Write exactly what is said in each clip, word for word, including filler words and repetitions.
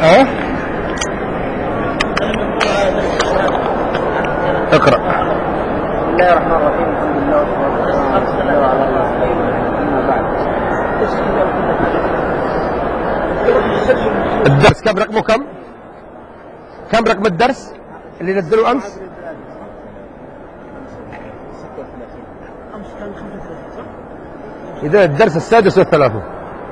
ها؟ اقرأ. بسم الله الرحمن الرحيم. الحمد لله والصلاة والسلام على رسول الله. أما بعد. الدرس كم رقمه؟ كم؟ كم رقم الدرس اللي نزلوه أمس؟ إذا الدرس السادس والثلاثون.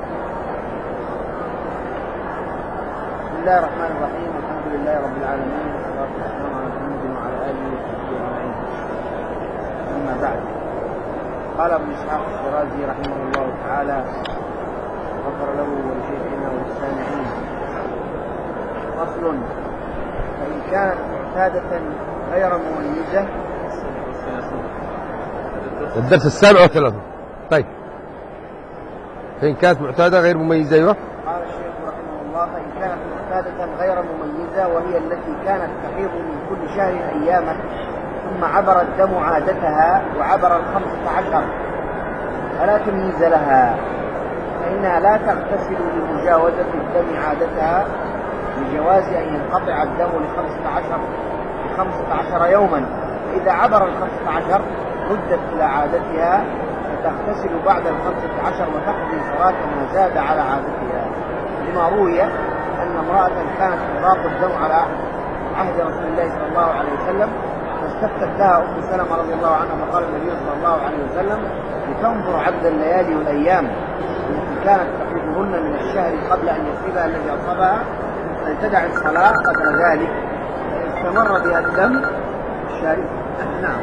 بسم الله الرحمن الرحيم. الحمد لله رب العالمين والصلاة والسلام على محمد وعلى آله وصحبه أجمعين. أما بعد، قال ابن إسحاق الشيرازي رحمه الله تعالى غفر له ولشيخنا وللسامعين: فصل: فإن كانت معتادة غير مميزة. الدرس السابع والثلاثون. طيب، فإن كانت معتادة غير مميزة. أيوة. قال الشيخ رحمه الله: فإن كانت معتادة غير مميزة، وهي التي كانت تحيض من كل شهر أياما، ثم عبر الدم عادتها وعبر الخمسة عشر فلا تمييز لها، فإنها لا تغتسل لمجاوزة الدم عادتها، لجواز أن ينقطع الدم لخمسة عشر لخمسة عشر يوما، فإذا عبر الخمسة عشر ردت إلى عادتها، فتغتسل بعد الخمسة عشر وتقضي صلاة ما زاد على عادتها، لما روي أن امرأة كانت تضاق الدم على عهد رسول الله صلى الله عليه وسلم، فاستفتت لها أم سلمة رضي الله عنها، فقال النبي صلى الله عليه وسلم: لتنظر عدد الليالي والأيام التي كانت تحيضهن من الشهر قبل أن يصيبها الذي أصابها، فلتدع الصلاة قدر ذلك، فإن استمر بها الدم الشارب نعم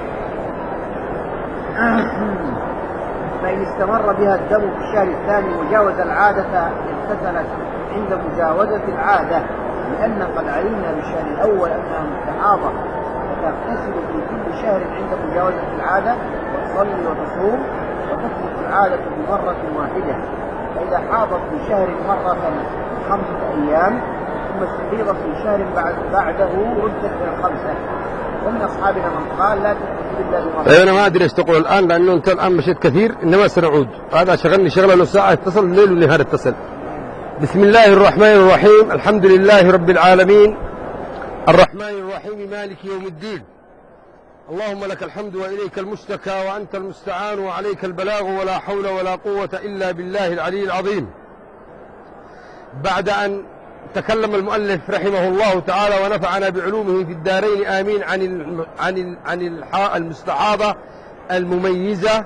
فإن استمر بها الدم في الشهر الثاني وجاوز العادة اغتسلت عند مجاوزة العادة، لأن قد علمنا بالشهر الأول أنها مستحاضة، فتغتسل في كل شهر عند مجاوزة العادة، وتصلي وتصوم، وتثبت العادة بمرة واحدة. فإذا حاضت في شهر مرة خمسة أيام، ثم استحيضت في شهر بعد بعده ردت إلى الخمسة. ومن أصحابنا من قال لا تغتسل إلا بمرة. أنا ما أدري إيش تقول الآن، لأنه أنت الآن مشيت كثير، إنما سنعود. هذا شغلني شغلة نص ساعة، اتصل الليل والنهار اتصل. بسم الله الرحمن الرحيم. الحمد لله رب العالمين، الرحمن الرحيم، مالك يوم الدين. اللهم لك الحمد وإليك المشتكى وأنت المستعان وعليك البلاغ، ولا حول ولا قوة إلا بالله العلي العظيم. بعد أن تكلم المؤلف رحمه الله تعالى ونفعنا بعلومه في الدارين آمين عن ال عن ال عن المستحاضة المميزة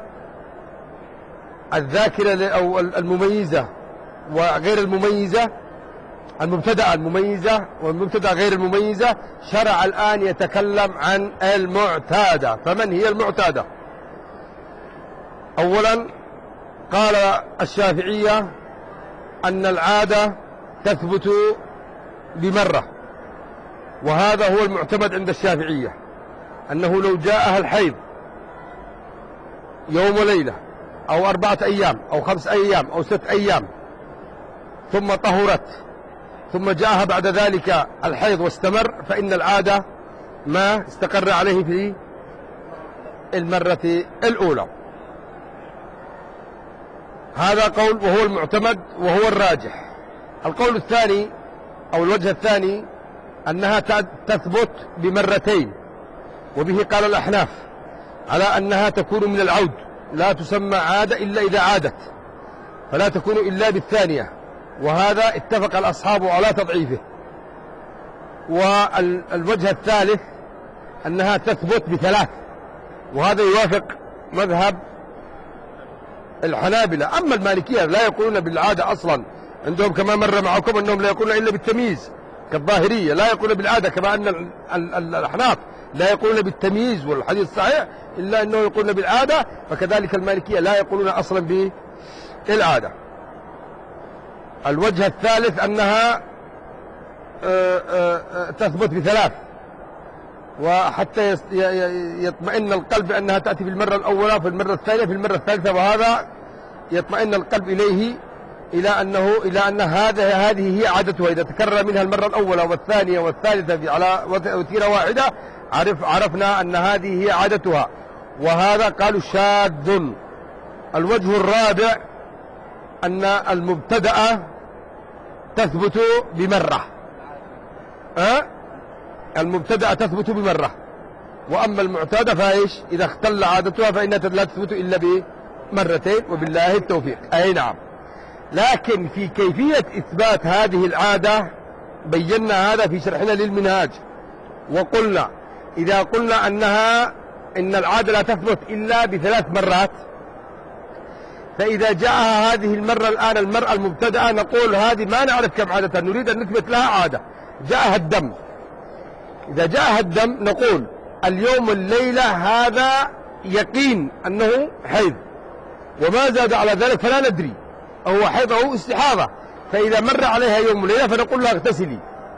الذاكرة أو المميزة وغير المميزة، المبتدأ المميزة والمبتدأ غير المميزة، شرع الآن يتكلم عن المعتادة. فمن هي المعتادة؟ أولا قال الشافعية أن العادة تثبت بمرة، وهذا هو المعتمد عند الشافعية، أنه لو جاءها الحيض يوم وليلة أو أربعة أيام أو خمس أيام أو ست أيام ثم طهرت، ثم جاءها بعد ذلك الحيض واستمر، فإن العادة ما استقر عليه في المرة الأولى. هذا قول وهو المعتمد وهو الراجح. القول الثاني أو الوجه الثاني أنها تثبت بمرتين، وبه قال الأحناف على أنها تكون من العود، لا تسمى عادة إلا إذا عادت، فلا تكون إلا بالثانية، وهذا اتفق الأصحاب على تضعيفه. والوجه الثالث أنها تثبت بثلاث، وهذا يوافق مذهب الحنابلة. أما المالكية لا يقولون بالعادة أصلا، عندهم كما مر معكم أنهم لا يقولون إلا بالتمييز كالظاهرية، لا يقولون بالعادة، كما أن الأحناف لا يقولون بالتمييز والحديث الصحيح إلا أنه يقولون بالعادة، فكذلك المالكية لا يقولون أصلا بالعادة. الوجه الثالث أنها تثبت بثلاث، وحتى يطمئن القلب بأنها تأتي في المرة الأولى في المرة الثانية في المرة الثالثة، وهذا يطمئن القلب إليه إلى أنه إلى أن هذا هذه هي عادتها. إذا تكرر منها المرة الأولى والثانية والثالثة على وتيرة واحدة، عرف عرفنا أن هذه هي عادتها، وهذا قالوا شاذ. الوجه الرابع أن المبتدأ تثبت بمرة. أه؟ المبتدأ تثبت بمرة، وأما المعتادة فايش إذا اختل عادتها فإنها لا تثبت إلا بمرتين، وبالله التوفيق. أي نعم. لكن في كيفية إثبات هذه العادة بينا هذا في شرحنا للمنهاج، وقلنا إذا قلنا أنها إن العادة لا تثبت إلا بثلاث مرات، فإذا جاءها هذه المرة الآن المرأة المبتدأة نقول هذه ما نعرف كم عادة، نريد أن نثبت لها عادة. جاءها الدم، إذا جاءها الدم نقول اليوم والليلة هذا يقين أنه حيض، وما زاد على ذلك فلا ندري هو حيض أو استحاضة. فإذا مر عليها يوم وليلة فنقول لها اغتسلي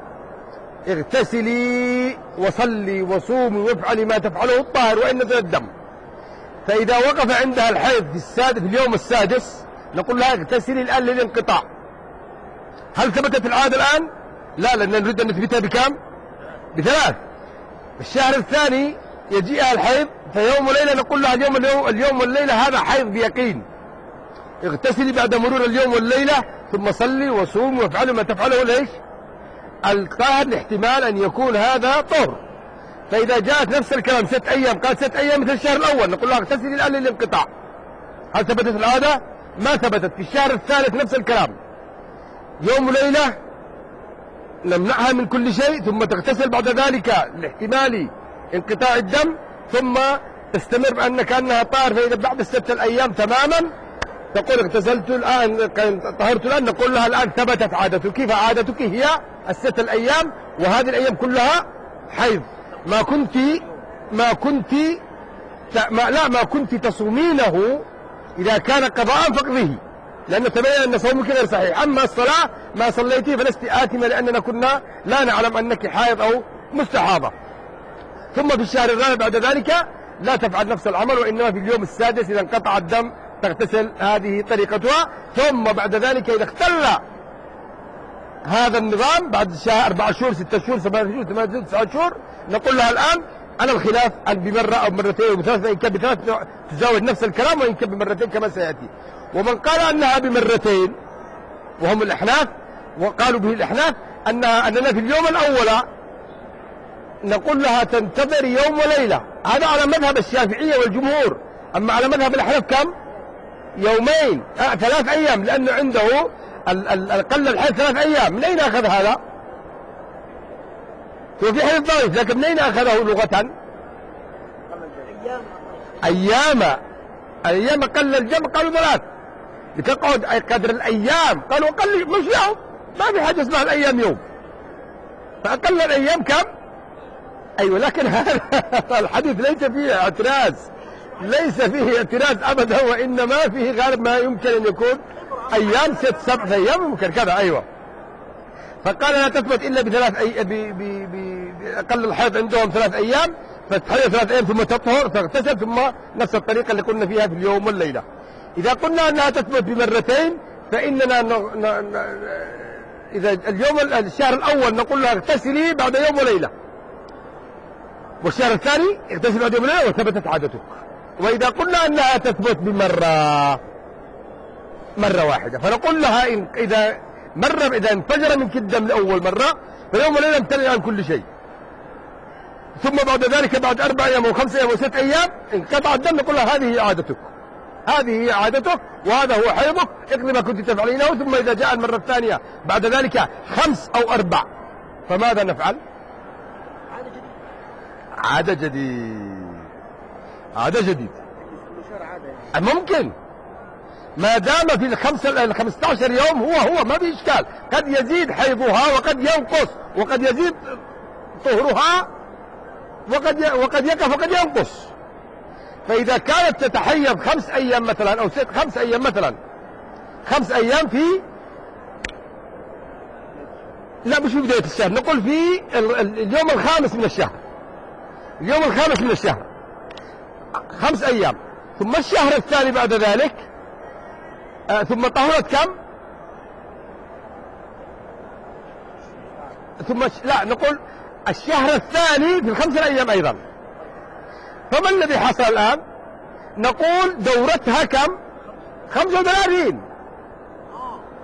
اغتسلي وصلي وصومي وافعلي ما تفعله الطاهر وإن نزل الدم. فإذا وقف عندها الحيض في السادس في اليوم السادس نقول لها اغتسلي الآن للانقطاع. هل ثبتت العادة الآن؟ لا، لأننا نريد أن نثبتها بكم؟ بثلاث. الشهر الثاني يجيئها الحيض فيوم وليلة نقول لها اليوم اليوم والليلة هذا حيض بيقين، اغتسلي بعد مرور اليوم والليلة ثم صلي وصوم وافعلي ما تفعله ليش؟ الطاهر لاحتمال أن يكون هذا طهر. فإذا جاءت نفس الكلام ست أيام قالت ست أيام مثل الشهر الأول نقول لها اغتسلي الآن للانقطاع. هل ثبتت العادة؟ ما ثبتت. في الشهر الثالث نفس الكلام يوم وليلة نمنعها من كل شيء ثم تغتسل بعد ذلك لاحتمال انقطاع الدم، ثم تستمر بأن كأنها طاهر. فإذا بعد الستة الأيام تماما تقول اغتسلت الآن طهرت الآن نقول لها الآن ثبتت عادتك، فعادتك هي الستة الأيام وهذه الأيام كلها حيض. ما كنت ما كنت ما لا ما كنت تصومينه إذا كان قضاء فاقضيه، لأن تبين أن صومك غير صحيح. أما الصلاة ما صليتي فلست آثمة لأننا كنا لا نعلم أنك حائض أو مستحاضة. ثم في الشهر الرابع بعد ذلك لا تفعل نفس العمل، وإنما في اليوم السادس إذا انقطع الدم تغتسل، هذه طريقتها. ثم بعد ذلك إذا اختل هذا النظام بعد شهر أربع شهور ستة شهور سبعة شهور ثمانية شهور تسعة شهور نقول لها الآن على الخلاف أن بمرة أو مرتين أو بثلاث، فإن كان بثلاث تزاوج نفس الكلام، وإن كان بمرتين كما سيأتي. ومن قال أنها بمرتين وهم الأحناف، وقالوا به الأحناف أنها أننا في اليوم الأول نقول لها تنتظر يوم وليلة، هذا على مذهب الشافعية والجمهور. أما على مذهب الأحناف كم؟ يومين آه ثلاث أيام، لأنه عنده الأقل الحيض ثلاث أيام. من أين أخذ هذا؟ هو في حديث ضعيف، لكن من أين أخذه لغة؟ أيام أيام أقل الجمع قالوا ثلاث، لتقعد أي قدر الأيام. قالوا أقل مش يوم، ما في حاجة اسمها الأيام يوم، فأقل الأيام كم؟ أيوة. لكن هذا الحديث ليس فيه اعتراض، ليس فيه اعتراض أبدا، وإنما فيه غالب ما يمكن أن يكون أيام ست سبع أيام ممكن كذا. أيوة. فقال لا تثبت إلا بثلاث أي... ب... ب... ب... بأقل الحيض عندهم ثلاث أيام، فتحيض ثلاث أيام ثم تطهر تغتسل، ثم نفس الطريقة اللي قلنا فيها في اليوم والليلة. إذا قلنا أنها تثبت بمرتين فإننا ن... ن... ن... إذا اليوم الشهر الأول نقول لها اغتسلي بعد يوم وليلة، والشهر الثاني اغتسلي بعد يوم وليلة وثبتت عادتك. وإذا قلنا أنها تثبت بمرة مرة واحدة فنقول لها إن إذا مرة إذا انفجر منك الدم لأول مرة فيوم وليلة امتنع عن كل شيء، ثم بعد ذلك بعد أربع أيام وخمس أيام وست أيام انقطع الدم نقول لها هذه هي عادتك، هذه هي عادتك وهذا هو حيضك، اقضي ما كنت تفعلينه. ثم إذا جاء المرة الثانية بعد ذلك خمس أو أربع فماذا نفعل؟ عادة جديد. عادة جديد ممكن ما دام في الخمسة الخمسة عشر يوم هو هو ما في إشكال. قد يزيد حيضها وقد ينقص، وقد يزيد طهرها وقد وقد يقف وقد ينقص. فإذا كانت تتحيض خمس أيام مثلا أو ست خمس أيام مثلا خمس أيام في لا مش في بداية الشهر، نقول في اليوم الخامس من الشهر، اليوم الخامس من الشهر خمس أيام، ثم الشهر الثاني بعد ذلك آه ثم طهرت كم؟ ثم لا نقول الشهر الثاني في الخمسة أيام أيضا. فما الذي حصل الآن؟ نقول دورتها كم؟ خمسة وثلاثين.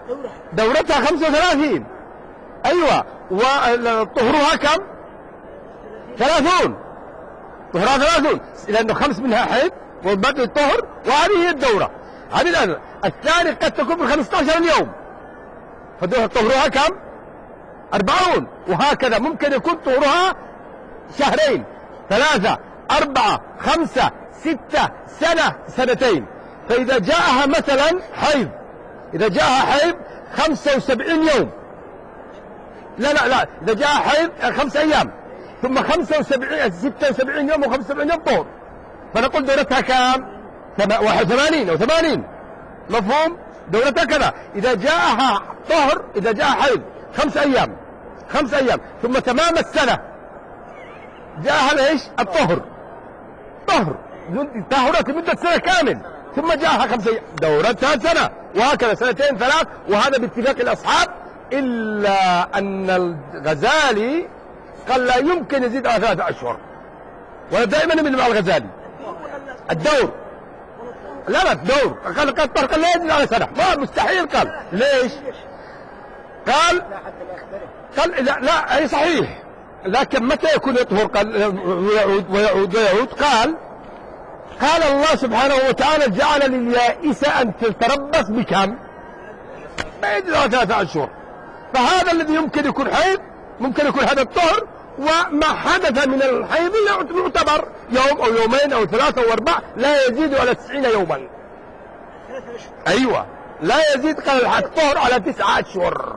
دورتها خمسة وثلاثين. أيوة. وطهرها كم؟ ثلاثون. طهرها ثلاثون لأنه خمس منها حيض والباقي الطهر، وهذه هي الدورة. هذه الآن الثاني قد تكون بخمسة عشر يوم، فطهرها كم؟ أربعون. وهكذا ممكن يكون طهرها شهرين، ثلاثة، أربعة، خمسة، ستة، سنة، سنتين. فإذا جاءها مثلا حيض، إذا جاءها حيض خمسة وسبعين يوم، لا لا لا إذا جاءها حيض خمس أيام ثم خمسة وسبعين ستة وسبعين يوم وخمسة وسبعين يوم طهر، فنقول دورتها كام؟ واحد وثمانين أو ثمانين. مفهوم؟ دورتها كذا. إذا جاءها طهر، إذا جاءها حيض خمس أيام خمس أيام ثم تمام السنة جاءها ليش؟ الطهر، طهر طهرت لمدة سنة كامل، ثم جاءها خمس أيام دورتها سنة، وهكذا سنتين ثلاث، وهذا باتفاق الأصحاب، إلا أن الغزالي قال لا يمكن يزيد على ثلاثة أشهر، ولا دائما من مع الغزالي الدور، لا لا الدور قال قال قال لا يزيد على سنة، ما مستحيل. قال ليش؟ قال قال لا لا أي صحيح، لكن متى يكون يطهر؟ قال ويعود ويعود ويعود. قال قال الله سبحانه وتعالى جعل لليائس أن تتربص بكم؟ ما يزيد على ثلاثة أشهر. فهذا الذي يمكن يكون حيض، ممكن يكون هذا الطهر، وما حدث من الحيض يعتبر يوم أو يومين أو ثلاثة أو أربعة، لا يزيد على تسعين يوما. أيوة لا يزيد. قال الطهر على تسعة أشهر.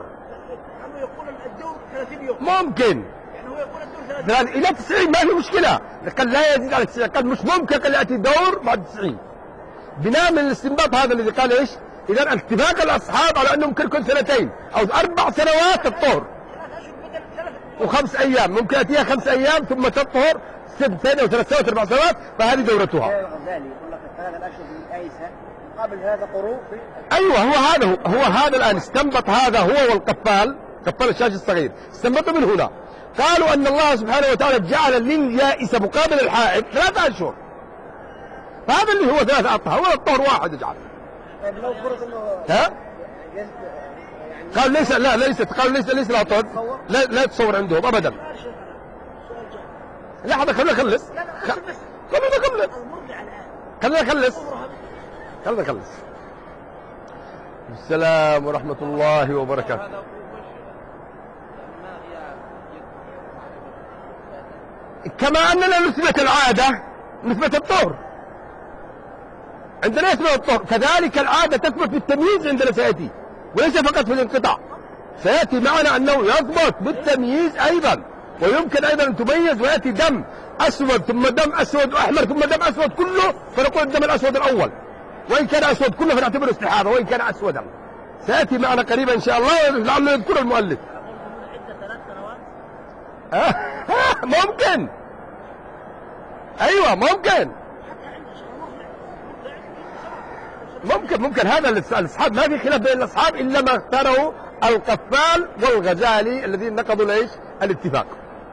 ممكن يعني إلى تسعين ما في مشكلة. قال لا يزيد على تسعين، قال مش ممكن قال يأتي دور بعد تسعين. بناء من الاستنباط هذا الذي قال إيش؟ إذا اتفاق الأصحاب على أنه ممكن يكون سنتين أو أربع سنوات الطهر، وخمس أيام ممكن يأتيها خمس أيام ثم تطهر سنتين أو ثلاث سنوات أربع سنوات، فهذه دورتها. الغزالي يقول لك ثلاثة أشهر من أيسة قبل هذا قروء. أيوة هو هذا هو, هو هذا الآن استنبط هذا هو والقفال، قفال الشاش الصغير، استنبطوا من هنا. قالوا أن الله سبحانه وتعالى جعل لليائس مقابل الحائض ثلاثة أشهر، فهذا اللي هو ثلاثة أطهر، هو الطهر واحد يجعل. طيب لو فرض انه ها؟ قال ليس، لا ليست، قال ليس ليس لا طهر، لا لا تصور عندهم أبدا. لحظة خلينا نخلص، خلينا نخلص خلينا نخلص خلينا نخلص. السلام ورحمة الله وبركاته. كما أننا نثبت العادة نثبت الطهر، عندنا يثبت الطهر، كذلك العادة تثبت بالتمييز عندنا سيأتي، وليس فقط في الانقطاع. سيأتي معنا أنه يثبت بالتمييز أيضا، ويمكن أيضا أن تميز ويأتي دم أسود ثم دم أسود وأحمر ثم دم أسود كله، فنقول الدم الأسود الأول، وإن كان أسود كله فنعتبره استحاضة وإن كان أسودا. سيأتي معنا قريبا إن شاء الله، لعله يذكر المؤلف. ممكن، أيوة ممكن ممكن ممكن هذا الأصحاب ما في خلاف بين الأصحاب إلا ما اختاره القفال والغزالي الذين نقضوا ليش الاتفاق.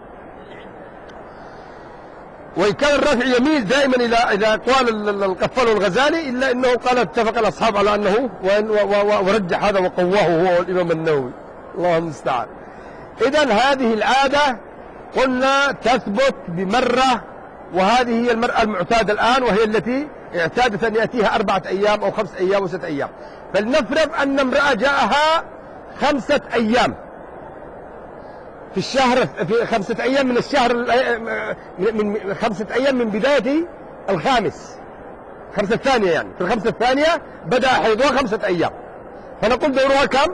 وإن كان الرافع يميل دائما إلى إلى أقوال القفال والغزالي، إلا أنه قال اتفق الأصحاب على أنه، ورجح هذا وقواه هو الإمام النووي، الله المستعان. إذن هذه العادة قلنا تثبت بمرة، وهذه هي المرأة المعتادة الآن، وهي التي اعتادت أن يأتيها أربعة أيام أو خمس أيام وستة أيام. فلنفرض أن امرأة جاءها خمسة أيام في الشهر، في خمسة أيام من الشهر، من خمسة أيام من بداية الخامس، خمسة الثانية يعني، في الخمسة الثانية بدأ حيضها خمسة أيام، فنقول دورها كم؟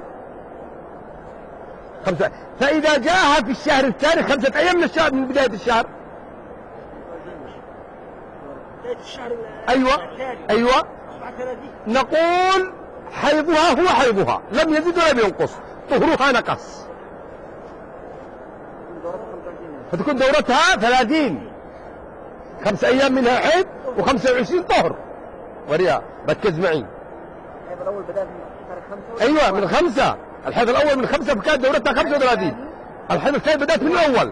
خمسة. فإذا جاءها في الشهر الثاني خمسة أيام من الشهر، من بداية الشهر، أيوة أيوة نقول حيضها هو حيضها، لم يزيد ولا ينقص، طهرها نقص، فتكون دورتها ثلاثين، خمس أيام منها حيض وخمسة وعشرين طهر. وريا ركز معي. الحيض الأول بدأ من خمسة. أيوة من خمسة، الحيض الأول من خمسة، فكانت دورتها خمسة وثلاثين. الحيض الثاني بدأت من الأول.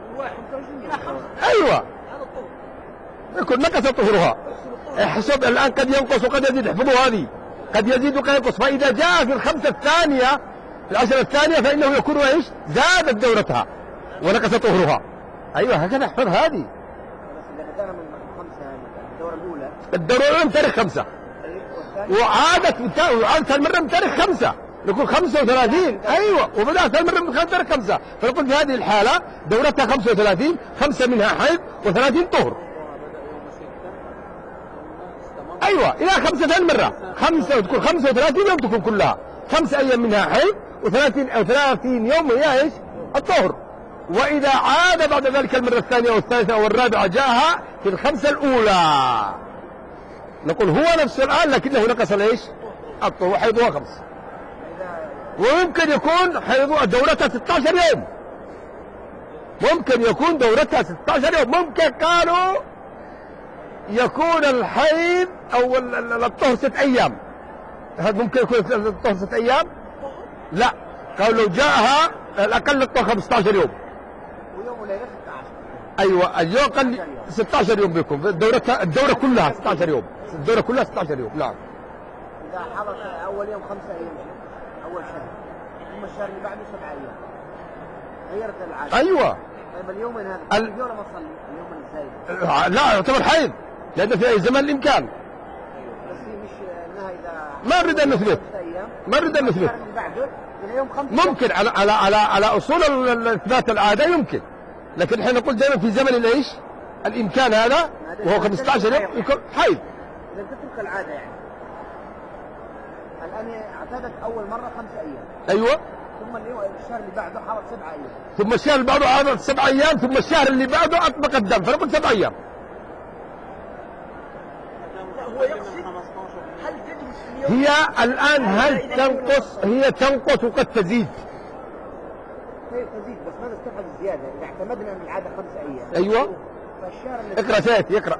أيوة يكون نقص طهرها. احسب الآن قد ينقص وقد يزيد، احفظوا هذه، قد يزيد وقد ينقص. فإذا جاء في الخمسة الثانية في العشرة الثانية فإنه يكون إيش؟ زادت دورتها ونقص طهرها. أيوة هكذا احفظ هذه. بس إذا بدأنا من خمسة الدورة الأولى الدورة الأولى من تاريخ خمسة وعادت وعادت هالمرة من تاريخ خمسة نقول خمسة وثلاثين. أيوة وبدأت هالمرة من تاريخ خمسة فنقول في هذه الحالة دورتها خمسة وثلاثين، خمسة منها حيض وثلاثين طهر. أيوة إلى خمسة ثاني مرة خمسة وتكون خمسة وثلاثين يوم تكون كلها خمسة أيام منها حيض وثلاثين أو ثلاثين يوم هي إيش؟ الطهر. وإذا عاد بعد ذلك المرة الثانية والثالثة والرابعة جاءها في الخمسة الأولى نقول هو نفسه الآن لكنه نقص ليش؟ الطهر وحيضها خمس. وممكن يكون حيضها دورتها ستة عشر يوم، ممكن يكون دورتها ستة عشر يوم، ممكن قالوا يكون الحيض أو الطهر ست أيام. هذا ممكن يكون الطهر ست أيام؟ لا، قالوا لو جاءها الأقل الطهر خمسة عشر يوم. ويوم وليلة ستة عشر. أيوة اليوم أقل ستة عشر يوم بيكون الدورة الدورة كلها ستة عشر يوم، الدورة كلها ستة عشر يوم. نعم. إذا حضر أول يوم خمسة أيام أول شهر ثم الشهر اللي بعده سبعة أيام غيرت العادة. أيوة. طيب اليوم من هذا ال... اليوم لما أصلي اليوم من إزاي؟ لا يعتبر حيض لأن في أي زمن الإمكان. بس هي مش إنها إذا ما نريد أن نثبت ما نريد أن نثبت اللي بعده إلى يوم خمسة ممكن على على على على أصول إثبات العادة يمكن، لكن احنا نقول دائما في زمن الإيش؟ الإمكان هذا وهو خمسة عشر يوم يكون حيض. إذا تترك العادة يعني الآن اعتادت أول مرة خمسة أيام. أيوة. ثم اليوم الشهر اللي بعده حضر سبعة أيام. ثم الشهر اللي بعده حضر سبع أيام ثم الشهر اللي بعده أطبق الدم فنقول سبع أيام. هو يقصد هل تجلس اليوم؟ هي الآن هل تنقص؟ هي تنقص وقد تزيد. هي تزيد بس ما نستبعد الزيادة إذا اعتمدنا أن العادة خمسة أيام. أيوة. فالشهر اللي اقرأ سيأتي اقرأ.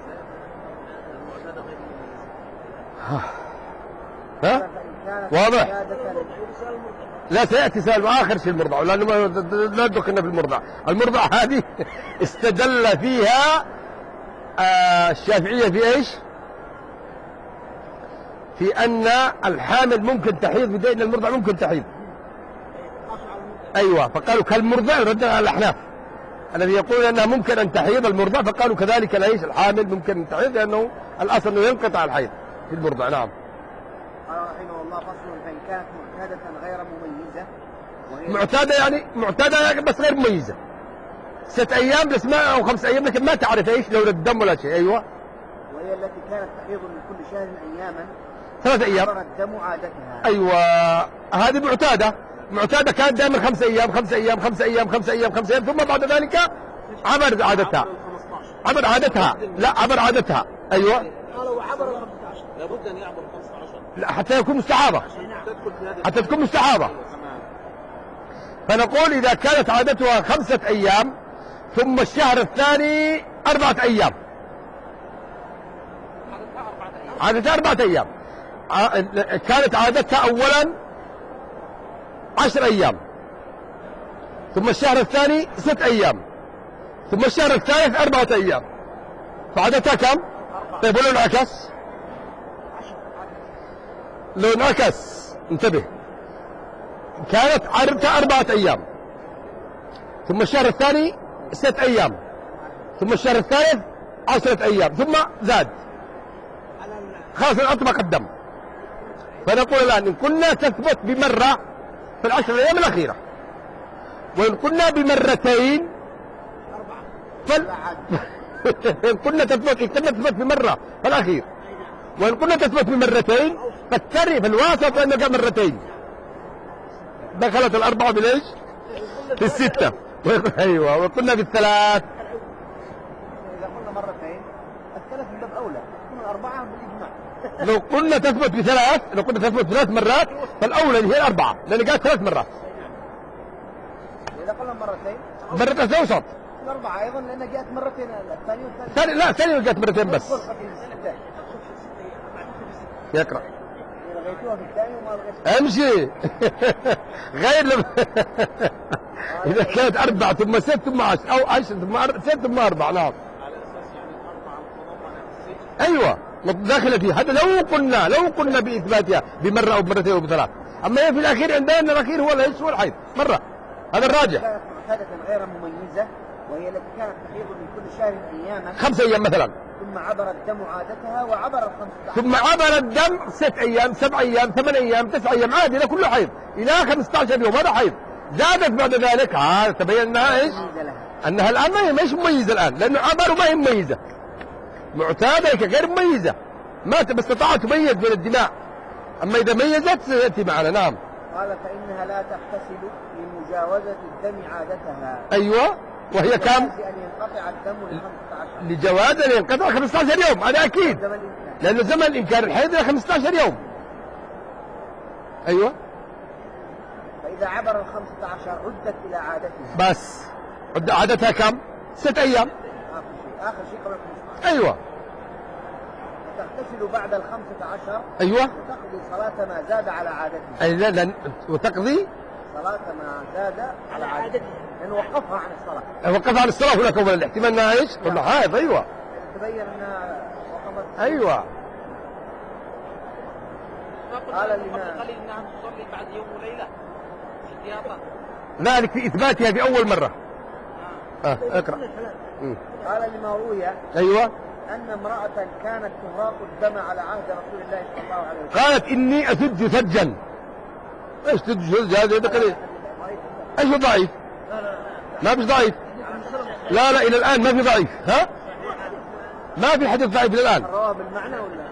ها؟ واضح؟ لا سيأتي سؤال آخر شيء المرضع لأنه لا دخلنا في المرضع. المرضع هذه استدل فيها آه الشافعية في إيش؟ في أن الحامل ممكن تحيض بدين المرضع ممكن تحيض. أيوة فقالوا كالمرضع ردا على الأحناف الذي يقول أنها ممكن أن تحيض المرضع فقالوا كذلك ليش الحامل ممكن أن تحيض لأنه الأصل أنه ينقطع الحيض في المرضع. نعم. قال رحمه الله فصل فإن كانت معتادة غير مميزة معتادة يعني معتادة يعني بس غير مميزة ست أيام بس ما أو خمس أيام لكن ما تعرف إيش لو الدم ولا شيء. أيوة. وهي التي كانت تحيض من كل شهر أياما ثلاث أيام. حضر الدم عادتها. أيوة هذه معتادة معتادة كانت دائما خمس أيام خمس أيام خمس أيام خمس أيام خمس أيام ثم بعد ذلك عبر عادتها عبر عادتها لا عبر عادتها. أيوة. قالوا عبر ال خمسة عشر لابد أن يعبر خمسة عشر لا حتى يكون مستحاضة حتى تكون مستحاضة. فنقول إذا كانت عادتها خمسة أيام ثم الشهر الثاني أربعة أيام عادتها أربعة أيام كانت عادتها أولا عشر أيام ثم الشهر الثاني ست أيام ثم الشهر الثالث أربعة أيام فعادتها كم؟ طيب ولو انعكس لو انعكس انتبه كانت عادتها أربعة أيام ثم الشهر الثاني ست أيام ثم الشهر الثالث عشرة أيام ثم زاد خلاص أطبق الدم. فنقول الآن إن كنا تثبت بمرة في العشر الأيام الأخيرة وإن كنا بمرتين فل... إن كنا تثبت إن كنا تثبت بمرة في الأخير وإن كنا تثبت بمرتين فالتري في الوسط لأنه جاء مرتين دخلت الأربعة بالإيش؟ في الستة. أيوة وكنا بالثلاث. إذا قلنا مرتين الثلاث من باب أولى كنا أربعة بالإجماع. لو قلنا تثبت بثلاث لو قلنا تثبت بثلاث مرات فالأولى اللي هي الأربعة لأن قالت ثلاث مرات. إذا قلنا مرتين مرتين توسط الأربعة أيضا لأن جاءت مرتين الثانية والثالثة. ثاني لا ثانية جاءت مرتين بس. يقرأ. لغيتوها في الثاني وما لغيتوها. امشي غير لما إذا كانت أربعة ثم ست ثم عشر أو عشر ثم ست ثم أربعة. نعم. على أساس يعني الأربعة متضمنة الست. أيوة داخله فيه. هذا لو قلنا لو قلنا باثباتها بمره او بمرتين او بثلاث. اما هي في الاخير عندنا ان الاخير هو الهيس والحيض مره، هذا الراجح. كانت معتادة غير مميزة وهي التي كانت تحيض من كل شهر اياما خمس ايام مثلا، ثم عبر الدم عادتها وعبر الخمسة عشر، ثم عبر الدم ست ايام سبع ايام ثمان ايام تسع ايام عادي، ده كله حيض الى خمسة عشر يوم، هذا حيض. زادت بعد ذلك هذا تبين انها ايش؟ انها الان ما هي مش مميزه الان، لانه عبر وما هي مميزه، معتاده غير مميزه، ما بس استطاعت تميز بين الدماء. اما اذا ميزت سياتي معنا. نعم. قال فانها لا تغتسل لمجاوزه الدم عادتها. ايوه، وهي كم؟ ان ينقطع الدم لخمسة عشر. لجواز ان ينقطع خمسة عشر يوم، هذا اكيد، لانه زمن الامكان الحيض الى خمسة عشر يوم. ايوه. فاذا عبر الخمسة عشر عدت الى عادتها. بس عد عادتها كم؟ ست ايام. اخر شيء اخر شيء قبل الخمسة عشر. ايوه. تغتسل بعد الخمسة عشر. ايوه. وتقضي صلاة ما زاد على عادتها. اي لا لن... وتقضي صلاة ما زاد على عادتها، لأنه وقفها عن الصلاة. وقفها عن الصلاة هناك من الاحتمال انها ايش؟ قلنا حائض. ايوه. تبين انها وقفت. ايوه. قال لما قال انها تصلي بعد يوم وليلة احتياطا. ذلك في اثباتها في اول مرة. اه, آه. اقرأ. قال لما روي ايوه أن امرأة كانت تهراق الدم على عهد رسول الله صلى الله عليه وسلم. قالت إني أسج سجا. إيش تسج سج هذا دقيقة؟ إيش ضعيف؟ ما فيش ضعيف. لا لا إلى الآن ما في ضعيف. ها؟ ما في حديث ضعيف إلى الآن. رواه بالمعنى ولا؟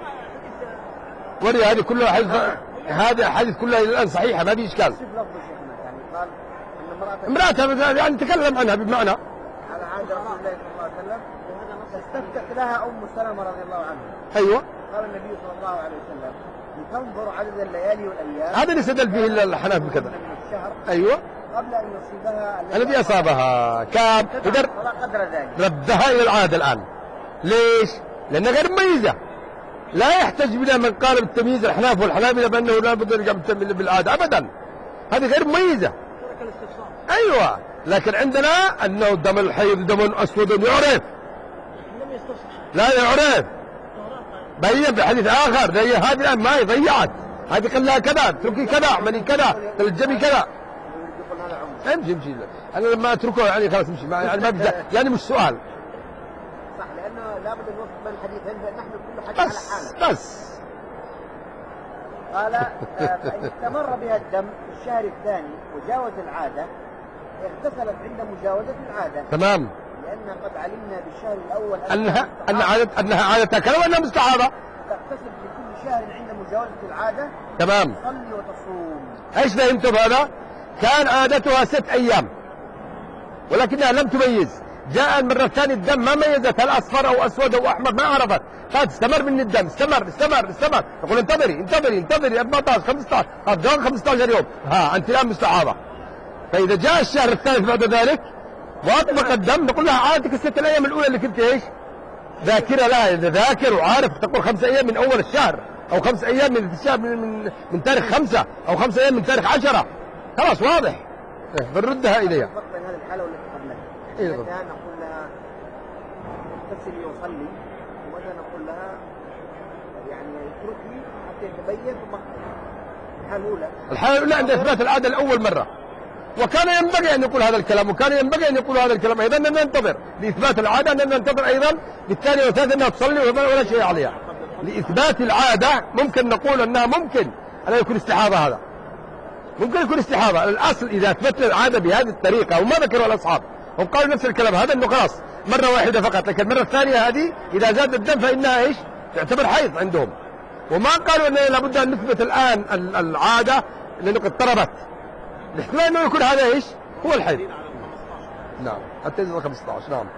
وري هذه كلها حديث، هذا حديث كلها إلى الآن صحيحة ما في إشكال. كيف لفظ شيخنا يعني قال أن امرأة امرأة يعني تكلم عنها بمعنى على عهد رسول الله صلى الله عليه وسلم فاستفتت لها أم سلمة رضي الله عنها. أيوه. قال النبي صلى الله عليه وسلم لتنظر عدد الليالي والأيام. هذا اللي استدل فيه الحنابلة كذا. من الشهر. أيوه. قبل أن يصيبها الذي أصابها كان قدر قدر ذلك. ردها إلى العادة الآن. ليش؟ لأنها غير مميزة. لا يحتج بنا من قال بالتمييز الأحناف والحنابلة بأنه لا بد يرجع بالعادة أبدا. هذه غير مميزة. أيوة. لكن عندنا أنه دم الحيض دم أسود يعرف. لا يعرف. بين بحديث آخر زي هذه الآن ما هي ضيعت. هذه قال لها كذا تركي كذا اعملي كذا تلجمي كذا. امشي امشي. أنا لما أتركه يعني خلاص امشي يعني ما بدا يعني مش سؤال. صح لأنه لابد أن نوفق بين الحديثين لأن نحن كل حديث على حاله. بس. قال فإن استمر بها الدم في الشهر الثاني وجاوز العادة اغتسلت عند مجاوزة العادة. تمام. لأن قد علمنا بالشهر الأول أنها أنها عادة أنها عادتها كذا وأنها مستحاضة. تغتسل في كل شهر عند مجاوزة العادة. تمام. تصلي وتصوم. ايش فهمتم هذا؟ كان عادتها ست أيام ولكنها لم تميز. جاء المرة الثانية الدم ما ميزت هل أصفر أو أسود أو أحمر ما عرفت. قالت استمر من الدم استمر استمر استمر. يقول انتظري انتظري انتظري أربعة عشر خمسة عشر قد جاء خمسة عشر يوم ها أنت الآن مستحاضة. فإذا جاء الشهر الثالث بعد ذلك وأطبق الدم نقول لها عادتك الست الأيام الأولى اللي كنت إيش؟ ذاكرة لها إذا ذاكر وعارف تقول خمسة أيام من أول الشهر أو خمس أيام من الشهر من, من, من تاريخ خمسة أو خمس أيام من تاريخ عشرة خلاص واضح بنردها إليها. الفرق بين هذه الحالة والتي قبلها. إيه إذا نقول لها اغتسلي وصلي وماذا نقول لها يعني اتركي حتى يتبين ثم الحالة الأولى. الحالة الأولى عند إثبات العادة لأول مرة وكان ينبغي أن يقول هذا الكلام وكان ينبغي أن يقول هذا الكلام أيضا أن ننتظر لإثبات العادة أن ننتظر أيضا بالثانية والثالثة أنها تصلي ولا شيء عليها. لإثبات العادة ممكن نقول أنها ممكن أن يكون استحاضة. هذا ممكن يكون استحاضة. الأصل إذا أثبتنا العادة بهذه الطريقة وما ذكروا الأصحاب هم قالوا نفس الكلام هذا أنه خلاص مرة واحدة فقط. لكن المرة الثانية هذه إذا زاد الدم فإنها إيش؟ تعتبر حيض عندهم. وما قالوا أنه لابد أن نثبت الآن العادة لأنه قد اضطربت. الاحتمال أنه يكون هذا إيش؟ هو الحيض. نعم حتى يزيد خمسة عشر. نعم.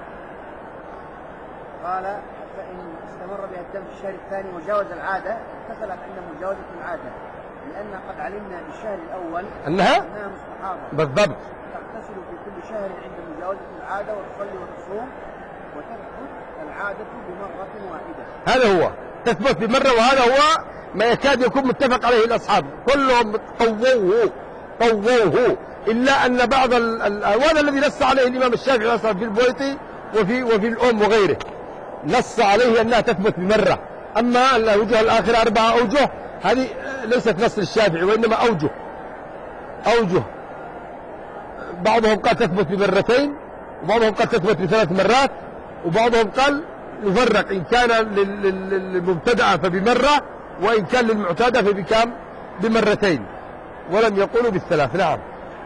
قال فإن استمر بها الدم في الشهر الثاني وجاوز العادة اغتسلت عند مجاوزة العادة لأن قد علمنا بالشهر الأول أنها أنها مستحاضة. بالضبط. تغتسل في كل شهر عند مجاوزة العادة وتصلي وتصوم وتثبت العادة بمرة واحدة. هذا هو تثبت بمرة وهذا هو ما يكاد يكون متفق عليه الأصحاب كلهم قووه قووه إلا أن بعض وهذا الذي نص عليه الإمام الشافعي في البويطي وفي وفي الأم وغيره نص عليه أنها تثبت بمرة أما الوجوه الآخرة أربعة أوجه، هذه ليست نص الشافعي وإنما أوجه أوجه بعضهم قد تثبت بمرتين، وبعضهم قد تثبت بثلاث مرات، وبعضهم قال يفرق إن كان للمبتدأة فبمرة، وإن كان للمعتادة فبكام؟ بمرتين، ولم يقولوا بالثلاث. نعم.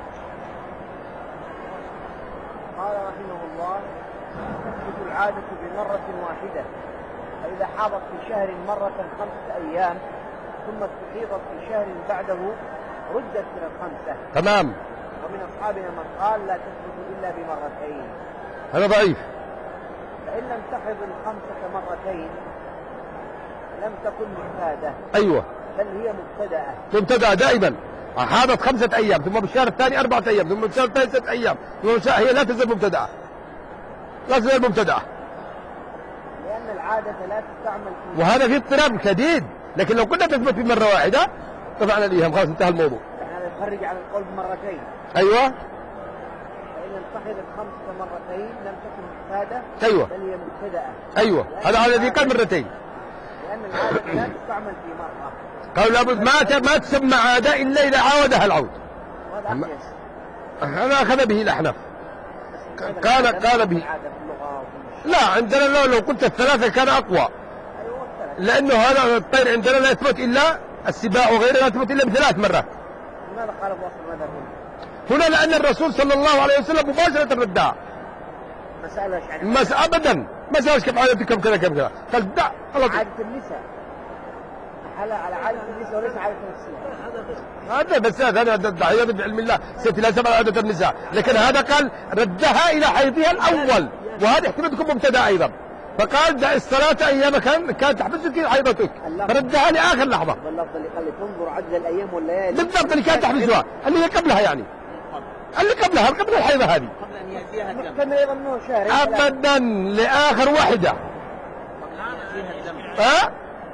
قال رحمه الله: تثبت العادة بمرة واحدة، فإذا حاضت في شهر مرة خمسة أيام ثم استحيضت في شهر بعده ردت إلى الخمسة. تمام. ومن أصحابنا من قال لا تثبت إلا بمرتين. هذا ضعيف. فإن لم تحض الخمسة مرتين لم تكن معتادة. أيوة. بل هي مبتدأة. مبتدأة دائما. حاضت خمسة أيام، ثم بالشهر الثاني أربعة أيام، ثم بالشهر الثالث ست أيام، ثم بالشهر هي لا تزال مبتدأة. لا تزال مبتدأة. لأن العادة لا تستعمل في. وهذا في اضطراب شديد، لكن لو كنا تثبت بمرة واحدة طبعا الإيهام خلاص انتهى الموضوع. يعني هذا يخرج على القول بمرتين. أيوة. فإن لم تحض الخمسة مرتين لم تكن معتادة. أيوة. بل هي مبتدأة. أيوة. هذا على الذي قال مرتين. لأن العادة لا تستعمل في مرة. قالوا لابد ما ما تسمى عادة إلا إذا عاودها العود. وهذا أقيس. هذا أخذ به الأحناف. قال قال به. لا عندنا لو, لو قلت الثلاثة كان أقوى. لأنه هذا الطير عندنا لا يثبت إلا السباع وغيره لا يثبت إلا بثلاث مرات. لماذا قال بوصف المذهب هنا؟ هنا لأن الرسول صلى الله عليه وسلم مباشرة ردها. مسألة يعني مس أبدا ما سألش كم عادتكم كذا كم كذا، قال دع خلاص. عادة النساء على على عادة النساء وليس عادة النساء. هذا بس هذا الدعية بعلم الله ست لا سبع عادة النساء، لكن هذا قال ردها إلى حيضها الأول، وهذا احتمال تكون مبتدأ أيضا، فقال دع الصلاة أيام كان كانت تحبسك حيضتك، فردها لآخر لحظة. واللفظ اللي قال لي تنظر عدد الأيام والليالي بالضبط اللي كانت تحبسها اللي هي قبلها، يعني اللي قبلها قبل الحيضة هذه. قبل أن يأتيها الدم. محتمل أيضا أنه شهر. أبدا لآخر واحدة. ها؟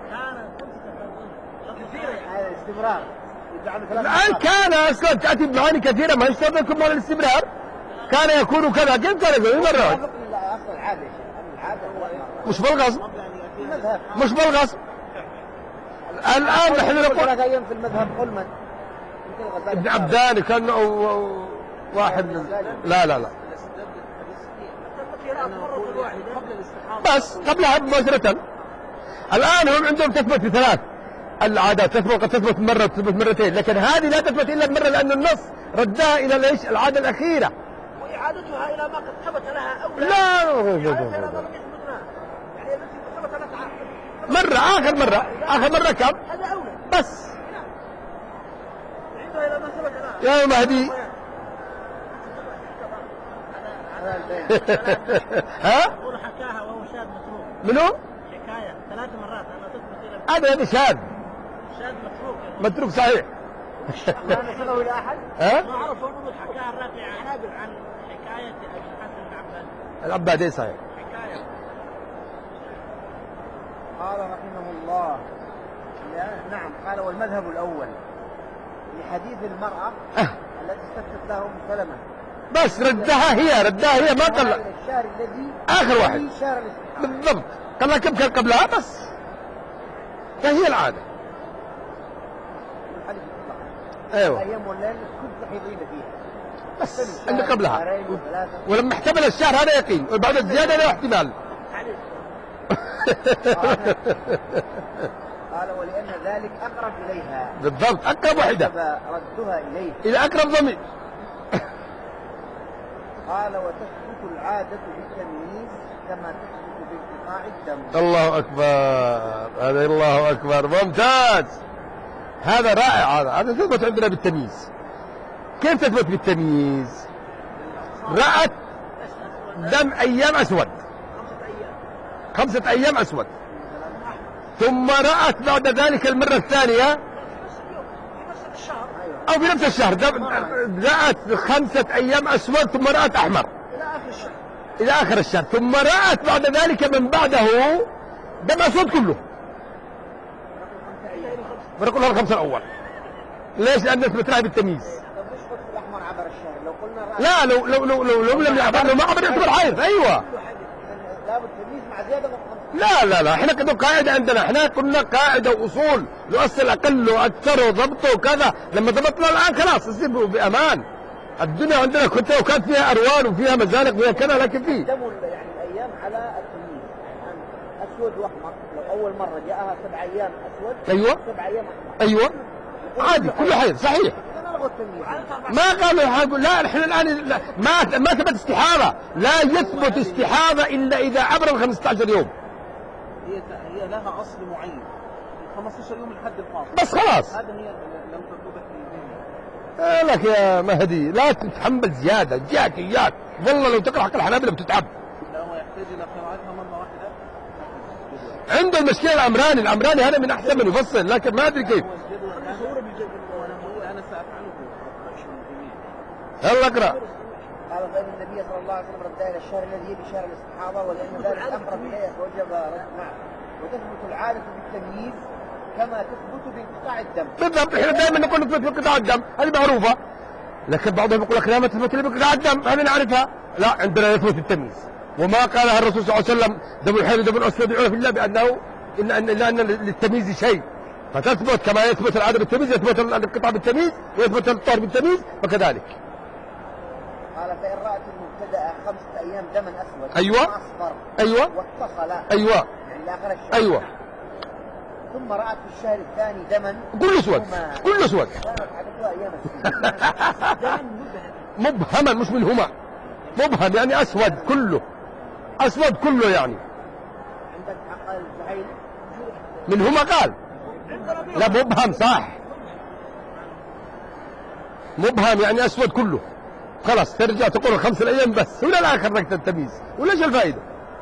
هذا استمرار. الآن كان أصلا تأتي بمعاني كثيرة ما يشترط لكم ولا الاستمرار. كان يكون كذا كيف كان يقول مرة. أصل العادة العادة مش بالغصب. مش بالغصب. الآن نحن نقول ثلاث أيام في المذهب قلما. ابن عبدان كان واحد من... لا لا لا بس قبلها مباشرة. الآن هم عندهم تثبت بثلاث العادات، تثبت قد تثبت مرة تثبت مرتين، لكن هذه لا تثبت إلا مرة لأن النص ردها إلى ليش العادة الأخيرة. وإعادتها إلى ما قد ثبت لها أولى. لا مرة آخر مرة آخر مرة كم؟ هذا أولى. بس يا مهدي. ها؟ يقول حكاها وهو شاذ متروك. منو؟ حكاية ثلاث مرات أنا تثبت إلى. هذا هذا شاذ. شاذ متروك. متروك صحيح. ما نسبه إلى أحد؟ ها؟ ما أعرف أقول حكاها الرافع عن عن حكاية أبي الحسن العبادي. العبادي صحيح. حكاية. قال رحمه الله نعم قال والمذهب الأول لحديث المرأة أه. التي استفتت لها أم سلمة بس ردها هي ردها هي ما قال الشهر الذي آخر واحد شهر الاستحاضة بالضبط. قال لها كم كان قبلها بس فهي العادة. ايوه أيام والليل كنت تحيضين فيها بس اللي قبلها، ولما احتمل الشهر هذا يقين وبعد الزيادة لا احتمال. قال ولأن ذلك أقرب إليها بالضبط أقرب وحدة ردها إليه إذا أقرب ضمير. قال وتثبت العادة بالتمييز كما تثبت بانقطاع الدم. الله أكبر هذا الله أكبر ممتاز هذا رائع. هذا هذا تثبت عندنا بالتمييز. كيف تثبت بالتمييز؟ رأت دم أيام أسود خمسة أيام أسود ثم رأت بعد ذلك المرة الثانية أو في نفس الشهر رأت خمسة أيام أسود ثم رأت أحمر إلى آخر الشهر ثم رأت بعد ذلك من بعده دم أسود كله فنقول هذا الخمسة الأول. ليش؟ لأن نثبت لها بالتمييز. الأحمر عبر الشهر لو قلنا لا لو لو لو لو, لو لم يعبر لو ما عبر يعتبر حيض. أيوة لابد التمييز مع زيادة من خمسة لا لا لا احنا كده قاعدة عندنا، احنا كنا قاعدة واصول نؤصل اقل واكثر وضبطه وكذا، لما ضبطنا الان خلاص يصير بامان. الدنيا عندنا كنت وكانت فيها اروان وفيها مزارق وفيها كذا، لكن فيه دموا يعني الايام على التمييز، يعني اسود واحمر، لو اول مره جاءها سبع ايام اسود ايوه سبع ايام احمر ايوه عادي كل حيض صحيح. انا لغوا التمييز. ما قالوا لا احنا الان لا ما ما ثبت استحاضه، لا يثبت استحاضه الا اذا عبر ال خمسة عشر يوم. هي هي لها اصل معين خمسة عشر يوم الحد الفاصل بس خلاص. هذا هي لم تثبت في آه لك يا مهدي لا تتحمل زياده، جاك اياك والله لو تقرا حق الحنابلة بتتعب. لا هو يحتاج الى قراءتها مره واحده. عنده المشكله العمراني، العمراني هذا من احسن من يفصل، لكن ما ادري كيف. انا سافعله. يلا اقرا. قال فإن النبي صلى الله عليه وسلم رد إلى الشهر الذي يلي شهر الاستحاضة، ولأن ذلك أمر بشيء وجب رد معه، وتثبت العادة بالتمييز كما تثبت بانقطاع الدم. بالضبط، احنا دائما نقول نثبت بانقطاع الدم، هذه معروفة. لكن بعضهم يقول لك لا ما تثبت بانقطاع الدم، هذه نعرفها. لا عندنا يثبت التمييز، وما قالها الرسول صلى الله عليه وسلم دم الحيض ودم الأسود يدعون في الله بأنه إن أن لأن للتمييز شيء، فتثبت كما يثبت العادة بالتمييز، يثبت الانقطاع بالتمييز، ويثبت الطهر بالتمييز، وكذلك. قال فإن رأت المبتدأ خمسة أيام دما أسود أيوة أصفر أيوة واتصل أيوة يعني إلى آخر الشهر، أيوة، ثم رأت في الشهر الثاني دما كله أسود كله أسود كانت عدتها أيام السنة. دما مبهما مش منهما، مبهم يعني أسود كله، أسود كله يعني. عندك حق الزهيل منهما قال لا مبهم صح، مبهم يعني أسود كله. خلاص ترجع تقول الخمس الأيام بس، ولا الآخر ركت التمييز، وليش الفائدة؟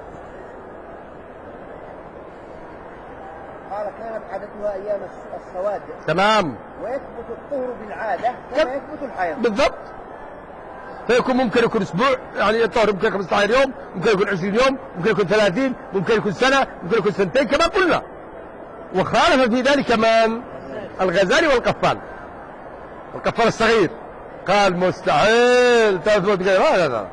قال كانت عادتها أيام السواد تمام، ويثبت الطهر بالعادة كما يثبت الحيض. بالضبط. فيكون ممكن يكون أسبوع، يعني الطهر ممكن يكون خمسة عشر يوم، ممكن يكون عشرين يوم، ممكن يكون ثلاثين، ممكن يكون سنة، ممكن يكون سنتين كما قلنا. وخالف في ذلك من؟ الغزالي والقفال. القفال الصغير قال مستحيل تثبت غير هذا.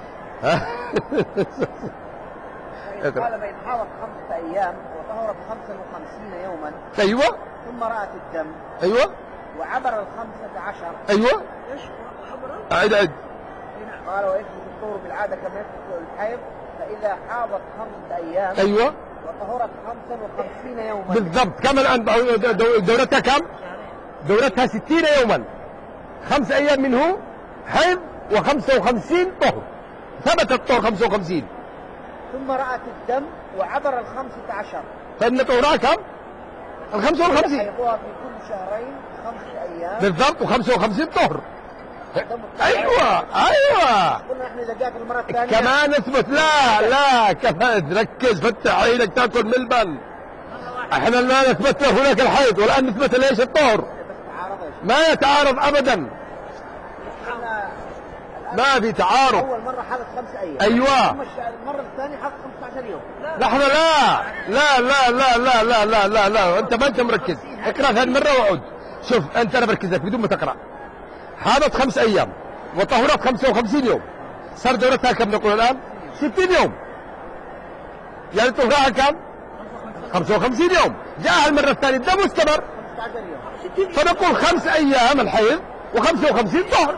قال فإن حاضت خمسة أيام وطهرت خمسا وخمسين يوما أيوة ثم رأت الدم أيوة وعبر الخمسة عشر. أيوة أعد أعد. قال ويثبت الطهر بالعادة كما يثبت الحيض، فإذا حاضت خمسة أيام أيوة وطهرت خمسا وخمسين يوما. بالضبط. كم الآن دورتها كم؟ دورتها ستين يوما، خمس أيام منه حيض وخمسة وخمسين طهر، ثبت الطهر خمسة وخمسين. ثم رأت الدم وعبر الخمسة عشر، فإن طهرها كم؟ الخمسة والخمسين. حيضها في كل شهرين خمسة أيام بالضبط، وخمسة وخمسين طهر. دم الطهر. أيوة أيوة. قلنا احنا إذا جاءت المرة الثانية كمان اثبت، لا لا كمان ركز، فتح عينك تاكل ملبن. احنا الآن اثبت هناك الحيض، والآن نثبت ليش الطهر. بس تعارض يا شيخ. ما يتعارض أبدا، احنا ما في تعارض. أول مرة حاضت خمسة أيام، أيوة. ثم الش- المرة الثانية حاضت خمسة عشر يوم. لحظة، لا لا لا لا لا لا لا لا لا انت ما انت مركز. اقرا ثاني مرة وعد. شوف انت انا بركز لك بدون ما تقرا. حاضت خمس ايام وطهرت خمسة وخمسين يوم، صار دورتها كم نقول الان؟ ستين يوم، يعني طهرها كم؟ خمسة وخمسين يوم. جاء المرة الثانية الدم واستمر، خمسة عشر يوم. فنقول خمس ايام الحيض وخمسة وخمسين طهر.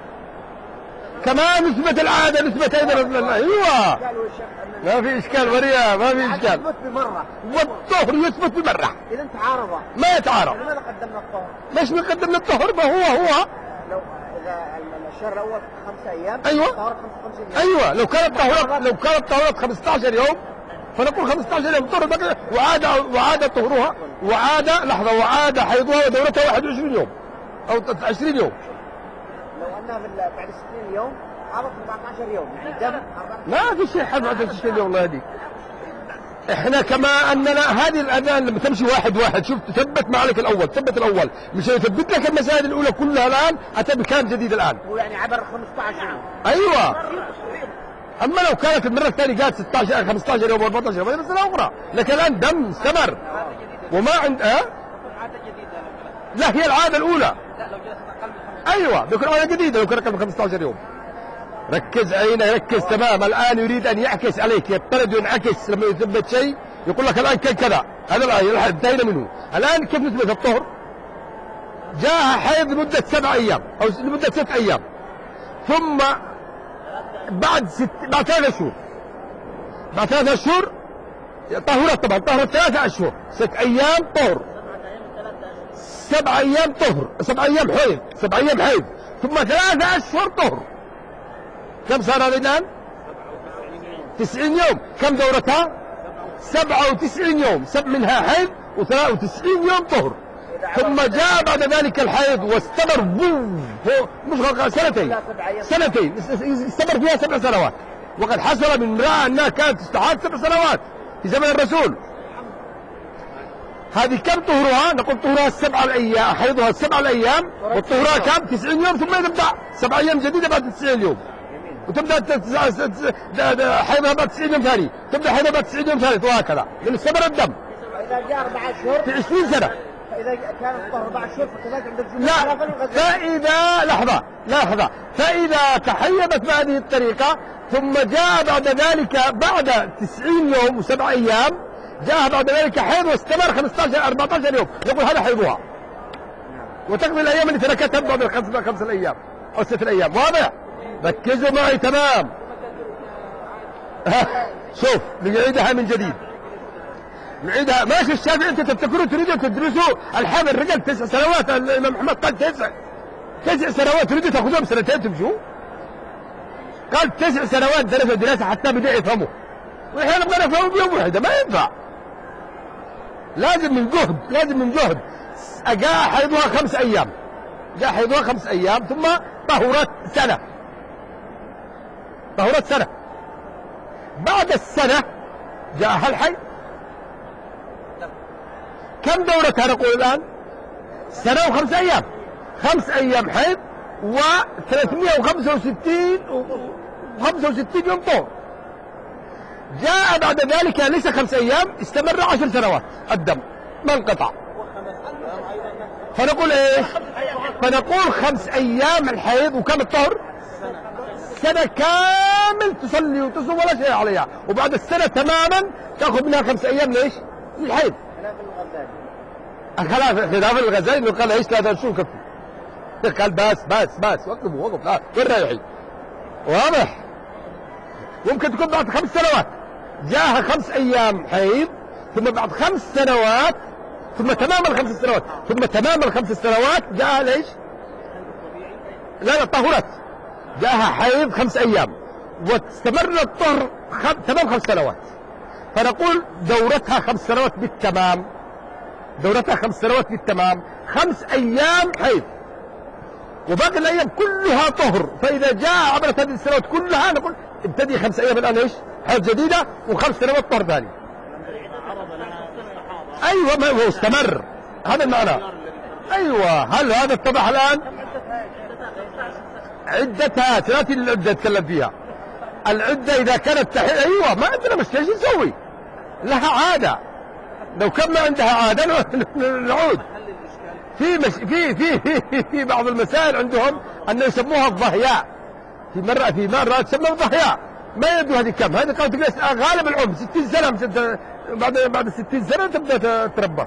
كمان نثبت العادة، نثبت ايضا. ايوه قالوا الشيخ أن ما في اشكال مريا، ما في العادة اشكال. تثبت بمرة، والطهر يثبت بمرة، إذا تعارض. ما يتعارض. لماذا قدمنا الطهر؟ ليش بنقدم الطهر؟ ما هو هو. لو إذا ال- الشهر الأول خمسة أيام أيوة. طهرت خمسة وخمسين يوم. ايوه، لو كانت طهرت لو كانت طهرت خمسة عشر يوم فنقول خمسة عشر يوم طهر بقي، وعاد وعاد طهرها، وعاد لحظه وعاد حيضها ودورتها واحد وعشرين يوم او عشرين يوم. لو أنها في ال- بعد ستين يوم حاضت أربعة عشر يوم، يعني دم أربعة عشر. ما في شيء حد بعد عشرين يوم. والله هذيك احنا كما اننا هذه الاذان لما تمشي واحد واحد، شوف تثبت ما عليك الاول، ثبت الاول مش يثبت لك المسائل الاولى كلها الان، اتى بكلام جديد الان. هو يعني عبر خمسة عشر يوم. ايوه. اما لو كانت المره الثانيه قالت ستة عشر خمسة عشر يوم أربعة عشر يوم هذه مساله اخرى، لكن الان دم استمر وما عند اه عادة جديدة لو جلست. لا هي العاده الاولى. لا لو جلست أقل من خمسة. ايوه بيكون عاده جديده لو كان اقل من خمسة عشر يوم. ركز عينك، ركز تمام. الان يريد ان يعكس عليك، يضطرد وينعكس لما يثبت شيء يقول لك الآن كان كذا، هذا الآن انتهينا منه. الآن كيف نثبت الطهر؟ جاء حيض لمدة سبع أيام أو لمدة ست أيام، ثم بعد ست بعد ثلاثة أشهر بعد ثلاثة أشهر طهرت، طبعا طهرت ثلاثة أشهر، ست أيام طهر، سبع أيام طهر، سبع أيام حيض، سبع أيام حيض، ثم ثلاثة أشهر طهر. كم صار هذا الآن؟ تسعين يوم. كم دورتها؟ سبعة وتسعين يوم، سب منها حيض وثلاثة وتسعين يوم طهر. ثم جاء بعد ذلك الحيض واستمر بوف مش سنتين سنتين استمر فيها سبع سنوات. وقد حصل من امرأة أنها كانت تستحاض سبع سنوات في زمن الرسول. هذه كم طهرها؟ نقول طهرها السبع الأيام، حيضها السبع الأيام، وطهرها كم؟ تسعين يوم، ثم تبدأ سبع أيام جديدة بعد تسعين يوم، وتبدأ حيضها بعد تسعين يوم ثاني، تبدأ حيضها بعد تسعين يوم ثالث، وهكذا لأن استمر الدم. إذا جاء أربع أشهر في عشرين سنة. فإذا كان الطهر أربع أشهر فكذلك عند الجمهور. لا، فإذا لحظة لحظة فإذا تحيضت بهذه الطريقة ثم جاء بعد ذلك بعد تسعين يوم وسبع أيام جاء بعد ذلك حيض واستمر خمسة عشر أربعة عشر يوم، نقول هذا حيضها وتقضي الأيام اللي تركتها بعد الخمس خمس الأيام أو ست الأيام. واضح؟ ركزوا معي تمام. شوف نعيدها من جديد، نعيدها. ماشي الشافعي انت تفتكروا تريدوا تدرسوا الحامل الرجال تسع سنوات، الامام محمد قال تسع تسع سنوات تريدوا تاخذوهم سنتين تمشوا؟ قال تسع سنوات درسوا دراسه حتى بدا يفهموا، واحنا نبغى نفهموا بيوم واحده، ما ينفع. لازم من جهد، لازم من جهد. جاء حيضها خمس ايام، جاء حيضها خمس ايام ثم طهرت سنه، طهرت سنه. بعد السنه جاءها الحيض. كم دورتها نقول الآن؟ سنة وخمس أيام، خمس أيام حيض وثلاثمائة وخمسة وستين وخمسة وستين يوم طهر. جاء بعد ذلك ليس خمس أيام، استمر عشر سنوات الدم ما انقطع. فنقول إيش؟ فنقول خمس أيام الحيض وكم الطهر؟ سنة كامل تصلي وتصوم ولا شيء عليها، وبعد السنة تماما تأخذ منها خمس أيام ليش؟ للحيض. خلاف خلاف الغزالي انه قال عيش ثلاثة شهور كفي. قال بس بس بس وقفوا وقف لا وين رايحين؟ واضح؟ ممكن تكون بعد خمس سنوات جاءها خمس ايام حيض، ثم بعد خمس سنوات ثم تمام الخمس سنوات ثم تمام الخمس سنوات جاءها ليش؟ لا لا طهرت، جاءها حيض خمس ايام واستمر الطهر خم... تمام خمس سنوات. فنقول دورتها خمس سنوات بالتمام، دورتها خمس سنوات بالتمام، خمس أيام حيض وباقي الأيام كلها طهر. فإذا جاء عبرت هذه السنوات كلها نقول ابتدي خمس أيام الآن إيش؟ حيض جديدة وخمس سنوات طهر ثاني. أيوة ما هو استمر، هذا المعنى. أيوة هل هذا اتضح الآن؟ عدتها ثلاثين العدة اتكلم فيها. العدة إذا كانت تحيض أيوة ما عندنا مشكلة، ايش نسوي؟ لها عادة، لو كان ما عندها عادة نعود. في مش في في في في بعض المسائل عندهم أن يسموها الضهياء. في مرة في مرة تسمى الضهياء، ما يدوا هذه كم، هذه قالت تجلس غالب العمر ستين سنة، بعد بعد ستين سنة تبدأ تتربص.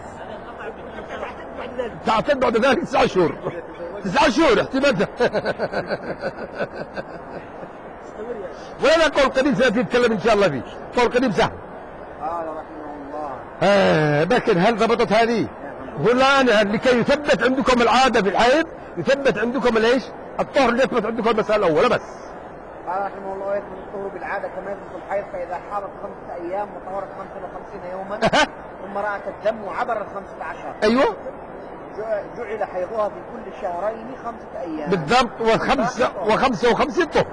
تعتد بعد ذلك تسعة شهور، تسعة شهور احتمال. ولا قول قديم سنتين نتكلم إن شاء الله فيه، قول قديم سهل. قال رحمه الله. آه لكن هل ضبطت هذه؟ الآن لكي يثبت عندكم العادة في الحيض يثبت عندكم ليش؟ الطهر يثبت عندكم المسألة الأولى بس. قال رحمه الله يثبت الطهر بالعادة كما يثبت الحيض، فإذا حاضت خمسة أيام وطهرت خمسة وخمسين يوما ثم رأت الدم وعبر الخمسة عشر. أيوه. جعل حيضها في كل شهرين خمسة أيام. بالضبط، وخمسة وخمسة وخمسين طهر.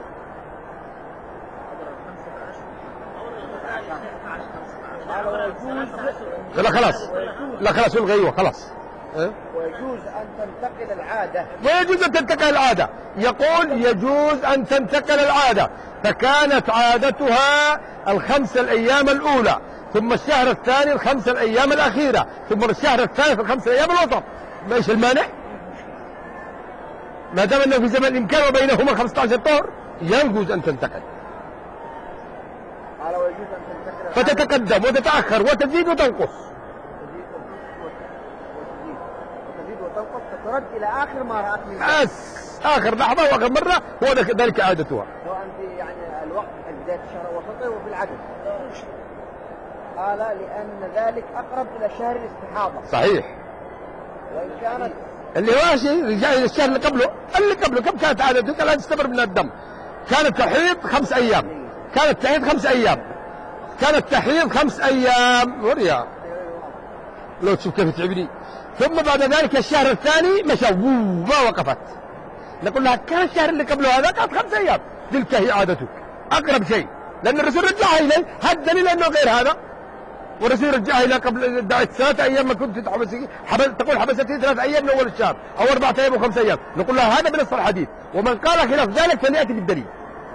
لا خلاص لا خلاص الغيوة خلاص. ويجوز أن تنتقل العادة. ويجوز أن تنتقل العادة، يقول يجوز أن تنتقل العادة. فكانت عادتها الخمس الأيام الأولى، ثم الشهر الثاني الخمس الأيام الأخيرة، ثم الشهر الثالث الخمس الأيام الوسط. ما إيش المانع؟ ما دام أنه في زمن الإمكان وبينهما خمسة عشر طهر يجوز أن تنتقل. قال ويجوز أن تنتقل فتتقدم وتتأخر وتزيد وتنقص. وتزيد وتنقص فترد إلى آخر ما رأت من بس آخر لحظة وآخر مرة هو ذلك عادتها. سواء في يعني الوقت في بداية الشهر وسطه وفي العدد. قال لأن ذلك أقرب إلى شهر الاستحاضة. صحيح. وإن كانت اللي هو شيء رجع إلى الشهر اللي قبله، اللي قبله كم كانت عادتك؟ لا تستمر من الدم. كانت تحيض خمس أيام. كانت تحيض خمس أيام. كانت تحيض خمس أيام. وريا. لو تشوف كيف تعبني. ثم بعد ذلك الشهر الثاني مشى ما وقفت. نقول لها كان الشهر اللي قبله هذا كانت خمس أيام. تلك هي عادتك. أقرب شيء. لأن الرسول رجعها إليه، هذا الدليل أنه غير هذا. والرسول رجعها إلى قبل ثلاثة أيام ما كنت تحبسي، حبس تقول حبستي ثلاثة أيام من أول الشهر أو أربعة أيام وخمس أيام. نقول لها هذا بنص الحديث، ومن قال خلاف ذلك فليأتي بالدليل.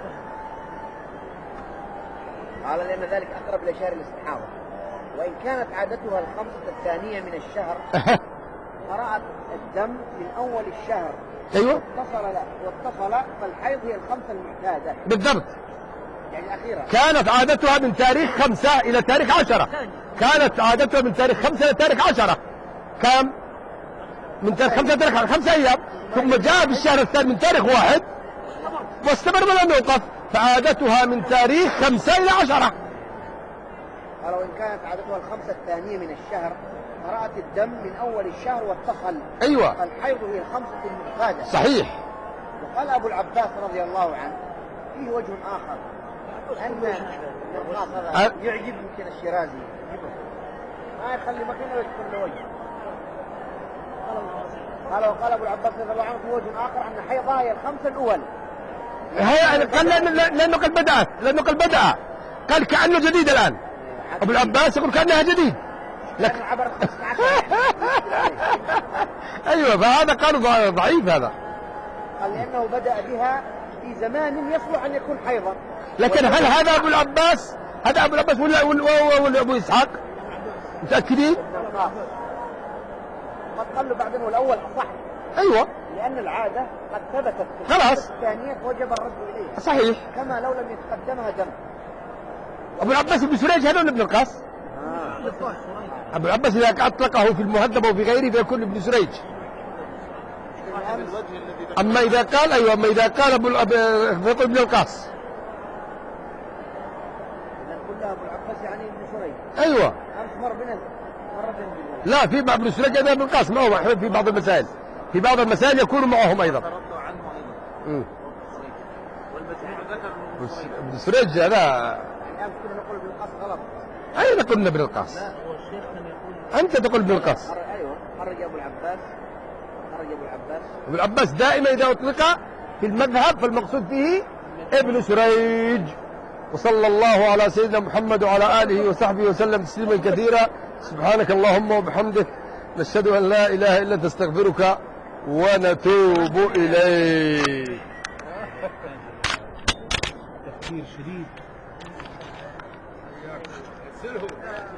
قال لأن ذلك أقرب إلى شهر الاستحاضة. وإن كانت عادتها الخمسة الثانية من الشهر فرأت الدم من أول الشهر أيوه واتصل لا واتصل فالحيض هي الخمسة المعتادة بالضبط. يعني الأخيرة. كانت عادتها من تاريخ خمسة إلى تاريخ عشرة. كانت عادتها من تاريخ خمسة إلى تاريخ عشرة. كم؟ من تاريخ خمسة إلى تاريخ خمسة أيام. ثم جاء في الشهر الثاني من تاريخ واحد واستمر ولم يوقف، فعادتها من تاريخ خمسة إلى عشرة. قال وإن كانت عادتها الخمسة الثانية من الشهر فرأت الدم من أول الشهر واتصل. أيوة. فالحيض هي الخمسة المعتادة. صحيح. وقال أبو العباس رضي الله عنه فيه وجه آخر أن النقاص هذا يعجب يمكن الشيرازي ما يخلي مكانه ويكون له وجه. قال وقال أبو العباس رضي الله عنه في وجه آخر أن حيضها هي الخمسة الأول. هي قال لأنه, لأنه قد بدأت لأنه قد بدأ قال كأنه جديد الآن. أبو العباس يقول كأنها جديد لكن عبر خمسة عشر. أيوة فهذا قال ضعيف هذا. قال لأنه بدأ بها في زمان يصلح أن يكون حيضا. لكن هل هذا أبو العباس هذا أبو العباس ولا ولا, ولا أبو إسحاق متأكدين؟ قد قال له بعدين والأول أصح. أيوة. لأن العادة قد ثبتت في خلاص. الثانية وجب الرد إليها. صحيح. كما لو لم يتقدمها دم. أبو العباس بن سريج هذا ولا ابن القاس؟ آه. أبو العباس إذا أطلقه في المهذب وفي غيره فيكون ابن سريج. أما إذا قال أيوة أما إذا قال أبو فيقول ابن القاس. كلها أبو العباس يعني ابن سريج. أيوة. أمس مر بنا مرتين. لا في مع ابن سريج هذا ابن القاس معهم أحمد في بعض المسائل. في بعض المسائل يكون معهم أيضا. تردوا عنه أيضا. والمسعود ذكر ابن سريج هذا. يعني أمس كنا نقول ابن القاس غلط. أين قلنا ابن القاس؟ لا هو الشيخ كان يقول أنت تقول ابن القاس. أيوة خرج أبو العباس خرج أبو العباس. ابن العباس دائما إذا أطلق في المذهب فالمقصود به ابن سريج. وصلى الله على سيدنا محمد وعلى آله وصحبه وسلم تسليما كثيرا. سبحانك اللهم وبحمدك نشهد أن لا إله إلا أنت نستغفرك ونتوب إليك. تفكير شديد.